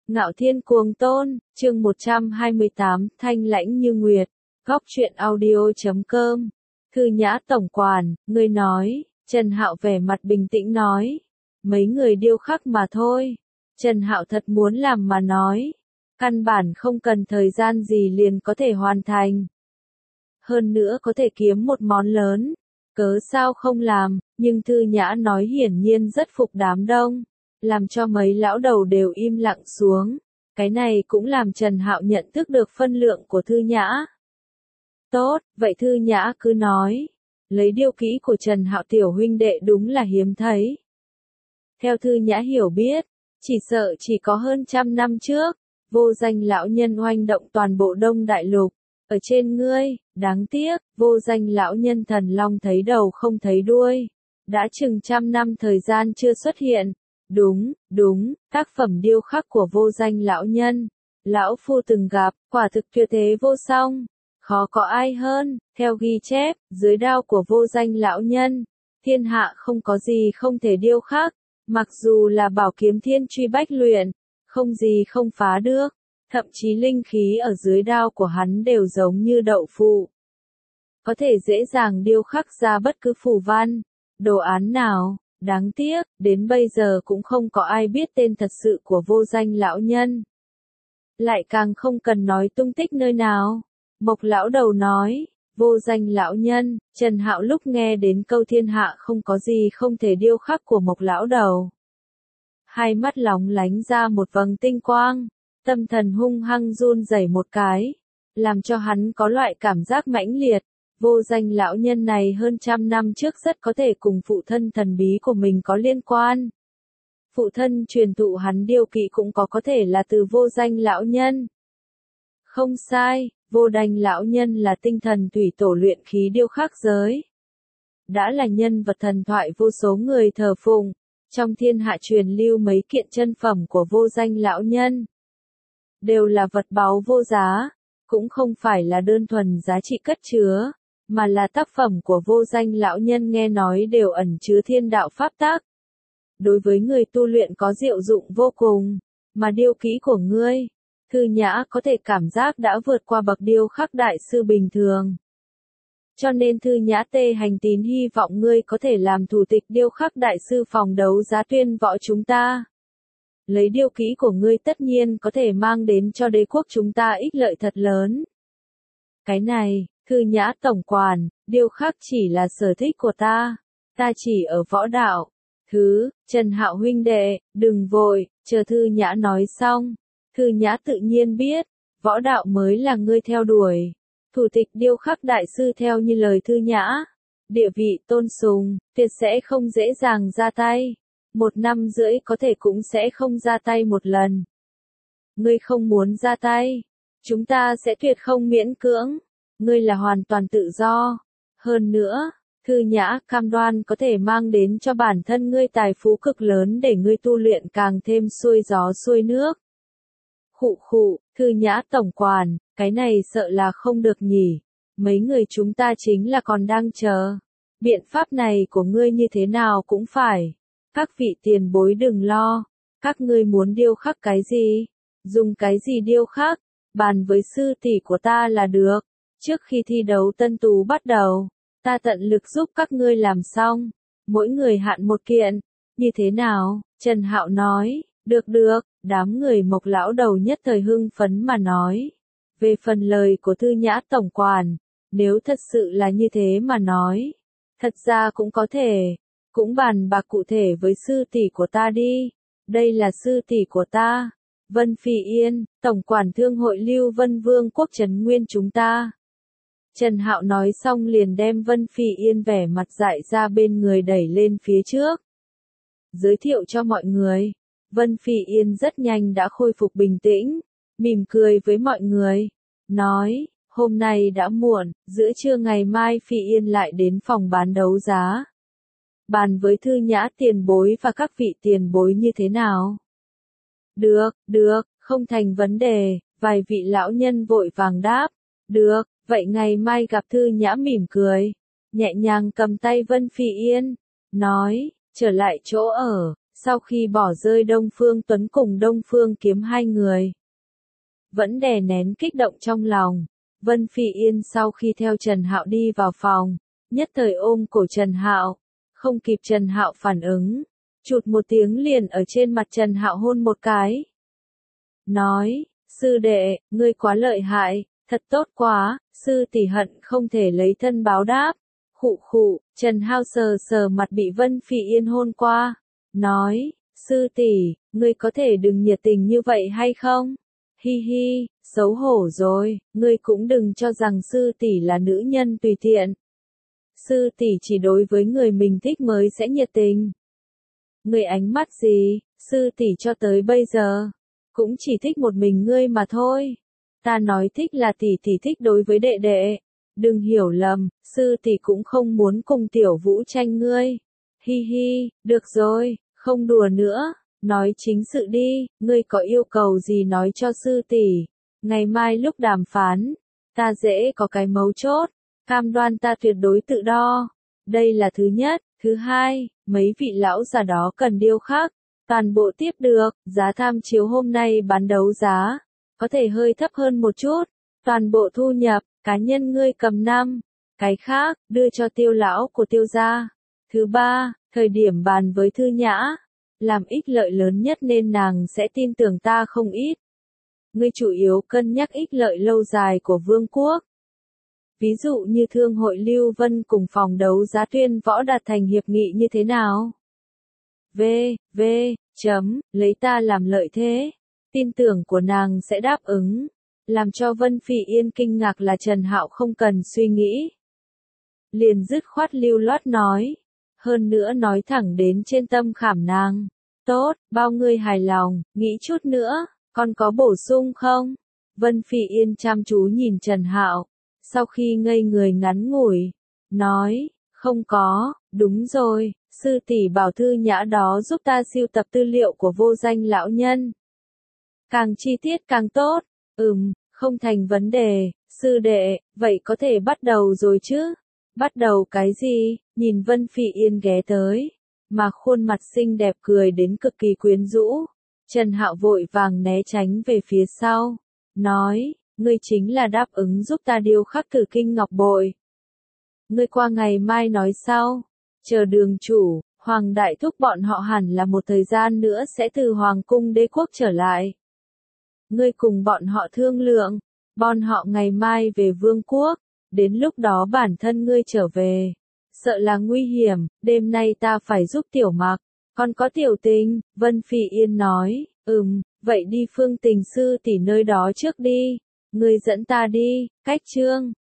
Ngạo Thiên Cuồng Tôn, chương 128, Thanh lãnh như nguyệt. Góc truyện audio.com. Thư Nhã tổng quản, ngươi nói. Trần Hạo vẻ mặt bình tĩnh nói. Mấy người điêu khắc mà thôi. Trần Hạo thật muốn làm mà nói. Căn bản không cần thời gian gì liền có thể hoàn thành. Hơn nữa có thể kiếm một món lớn. Cớ sao không làm, nhưng Thư Nhã nói hiển nhiên rất phục đám đông. Làm cho mấy lão đầu đều im lặng xuống. Cái này cũng làm Trần Hạo nhận thức được phân lượng của Thư Nhã. Tốt, vậy Thư Nhã cứ nói. Lấy điêu kỹ của Trần Hạo tiểu huynh đệ đúng là hiếm thấy. Theo Thư Nhã hiểu biết, chỉ sợ chỉ có hơn 100 năm trước, vô danh lão nhân oanh động toàn bộ Đông Đại Lục. Ở trên ngươi, đáng tiếc, vô danh lão nhân thần long thấy đầu không thấy đuôi. Đã chừng 100 năm thời gian chưa xuất hiện. Đúng, tác phẩm điêu khắc của vô danh lão nhân. Lão phu từng gặp, quả thực tuyệt thế vô song. Khó có ai hơn, theo ghi chép, dưới đao của vô danh lão nhân. Thiên hạ không có gì không thể điêu khắc. Mặc dù là bảo kiếm thiên truy bách luyện, không gì không phá được. Thậm chí linh khí ở dưới đao của hắn đều giống như đậu phụ. Có thể dễ dàng điêu khắc ra bất cứ phù văn, đồ án nào. Đáng tiếc, đến bây giờ cũng không có ai biết tên thật sự của vô danh lão nhân. Lại càng không cần nói tung tích nơi nào. Mộc lão đầu nói, vô danh lão nhân. Trần Hạo lúc nghe đến câu thiên hạ không có gì không thể điêu khắc của Mộc lão đầu. Hai mắt lóng lánh ra một vầng tinh quang. Tâm thần hung hăng run rẩy một cái. Làm cho hắn có loại cảm giác mãnh liệt. Vô danh lão nhân này hơn 100 năm trước rất có thể cùng phụ thân thần bí của mình có liên quan. Phụ thân truyền thụ hắn điêu kỵ cũng có thể là từ vô danh lão nhân. Không sai, vô danh lão nhân là tinh thần thủy tổ luyện khí điêu khắc giới. Đã là nhân vật thần thoại vô số người thờ phụng. Trong thiên hạ truyền lưu mấy kiện chân phẩm của vô danh lão nhân. Đều là vật báu vô giá, cũng không phải là đơn thuần giá trị cất chứa. Mà là tác phẩm của vô danh lão nhân nghe nói đều ẩn chứa thiên đạo pháp tắc. Đối với người tu luyện có diệu dụng vô cùng, mà điêu kỹ của ngươi, Thư Nhã có thể cảm giác đã vượt qua bậc điêu khắc đại sư bình thường. Cho nên Thư Nhã tê hành tín hy vọng ngươi có thể làm thủ tịch điêu khắc đại sư phòng đấu giá tuyên võ chúng ta. Lấy điêu kỹ của ngươi tất nhiên có thể mang đến cho đế quốc chúng ta ích lợi thật lớn. Cái này, Thư Nhã tổng quản, điêu khắc chỉ là sở thích của ta chỉ ở võ đạo. Trần Hạo huynh đệ, đừng vội, chờ Thư Nhã nói xong. Thư Nhã tự nhiên biết, võ đạo mới là ngươi theo đuổi. Thủ tịch điêu khắc đại sư theo như lời Thư Nhã. Địa vị tôn sùng, tuyệt sẽ không dễ dàng ra tay. 1 năm rưỡi có thể cũng sẽ không ra tay một lần. Ngươi không muốn ra tay, chúng ta sẽ tuyệt không miễn cưỡng. Ngươi là hoàn toàn tự do. Hơn nữa, Thư Nhã cam đoan có thể mang đến cho bản thân ngươi tài phú cực lớn để ngươi tu luyện càng thêm xuôi gió xuôi nước. Khụ, Thư Nhã tổng quản, cái này sợ là không được nhỉ. Mấy người chúng ta chính là còn đang chờ. Biện pháp này của ngươi như thế nào cũng phải. Các vị tiền bối đừng lo. Các ngươi muốn điêu khắc cái gì? Dùng cái gì điêu khắc? Bàn với sư tỷ của ta là được. Trước khi thi đấu tân tú bắt đầu, ta tận lực giúp các ngươi làm xong. Mỗi người hạn một kiện. Như thế nào? Trần Hạo nói. Được, đám người Mộc lão đầu nhất thời hưng phấn mà nói. Về phần lời của Thư Nhã tổng quản, nếu thật sự là như thế mà nói, thật ra cũng có thể, cũng bàn bạc cụ thể với sư tỷ của ta đi. Đây là sư tỷ của ta, Vân Phi Yên, tổng quản thương hội Lưu Vân Vương quốc Trấn Nguyên chúng ta. Trần Hạo nói xong liền đem Vân Phi Yên vẻ mặt dại ra bên người đẩy lên phía trước. Giới thiệu cho mọi người, Vân Phi Yên rất nhanh đã khôi phục bình tĩnh, mỉm cười với mọi người, nói, hôm nay đã muộn, giữa trưa ngày mai Phi Yên lại đến phòng bán đấu giá. Bàn với Thư Nhã tiền bối và các vị tiền bối như thế nào? Được, không thành vấn đề, vài vị lão nhân vội vàng đáp, được. Vậy ngày mai gặp. Thư Nhã mỉm cười, nhẹ nhàng cầm tay Vân Phi Yên, nói, trở lại chỗ ở, Sau khi bỏ rơi Đông Phương Tuấn cùng Đông Phương Kiếm hai người, vẫn đè nén kích động trong lòng, Vân Phi Yên sau khi theo Trần Hạo đi vào phòng, nhất thời ôm cổ Trần Hạo, không kịp Trần Hạo phản ứng, chụt một tiếng liền ở trên mặt Trần Hạo hôn một cái. Nói, sư đệ, ngươi quá lợi hại, thật tốt quá, sư tỷ hận không thể lấy thân báo đáp. Khụ khụ, Trần Hạo sờ sờ mặt bị Vân Phi Yên hôn qua, nói, sư tỷ, ngươi có thể đừng nhiệt tình như vậy hay không? Hi hi, xấu hổ rồi, ngươi cũng đừng cho rằng sư tỷ là nữ nhân tùy tiện. Sư tỷ chỉ đối với người mình thích mới sẽ nhiệt tình. Ngươi ánh mắt gì, sư tỷ cho tới bây giờ, cũng chỉ thích một mình ngươi mà thôi. Ta nói thích là tỷ tỷ thích đối với đệ đệ. Đừng hiểu lầm, sư tỷ cũng không muốn cùng tiểu vũ tranh ngươi. Hi hi, được rồi, không đùa nữa, nói chính sự đi, ngươi có yêu cầu gì nói cho sư tỷ. Ngày mai lúc đàm phán, ta dễ có cái mấu chốt, cam đoan ta tuyệt đối tự đo. Đây là thứ nhất, thứ hai, mấy vị lão già đó cần điêu khắc, toàn bộ tiếp được, giá tham chiếu hôm nay bán đấu giá, có thể hơi thấp hơn một chút, toàn bộ thu nhập, cá nhân ngươi cầm 5, cái khác, đưa cho tiêu lão của tiêu gia. Thứ ba, thời điểm bàn với Thư Nhã, làm ích lợi lớn nhất nên nàng sẽ tin tưởng ta không ít. Ngươi chủ yếu cân nhắc ích lợi lâu dài của vương quốc. Ví dụ như thương hội Lưu Vân cùng phòng đấu giá Tuyên Võ đạt thành hiệp nghị như thế nào? Lấy ta làm lợi thế. Tin tưởng của nàng sẽ đáp ứng. Làm cho Vân Phi Yên kinh ngạc là Trần Hạo không cần suy nghĩ. Liền dứt khoát lưu loát nói. Hơn nữa nói thẳng đến trên tâm khảm nàng. Tốt, bao ngươi hài lòng, nghĩ chút nữa, còn có bổ sung không? Vân Phi Yên chăm chú nhìn Trần Hạo. Sau khi ngây người ngắn ngủi, nói, không có, đúng rồi, sư tỷ bảo Thư Nhã đó giúp ta sưu tập tư liệu của vô danh lão nhân. Càng chi tiết càng tốt, không thành vấn đề, sư đệ, vậy có thể bắt đầu rồi chứ? Bắt đầu cái gì? Nhìn Vân Phi Yên ghé tới, mà khuôn mặt xinh đẹp cười đến cực kỳ quyến rũ. Trần Hạo vội vàng né tránh về phía sau, nói, ngươi chính là đáp ứng giúp ta điêu khắc Tử Kinh Ngọc Bội. Ngươi qua ngày mai nói sau, chờ đường chủ, Hoàng Đại Thúc bọn họ hẳn là một thời gian nữa sẽ từ Hoàng cung đế quốc trở lại. Ngươi cùng bọn họ thương lượng, bọn họ ngày mai về vương quốc, đến lúc đó bản thân ngươi trở về. Sợ là nguy hiểm, đêm nay ta phải giúp Tiểu Mặc, còn có Tiểu Tình, Vân Phi Yên nói, vậy đi Phương Tình sư tỷ nơi đó trước đi, ngươi dẫn ta đi, cách chương.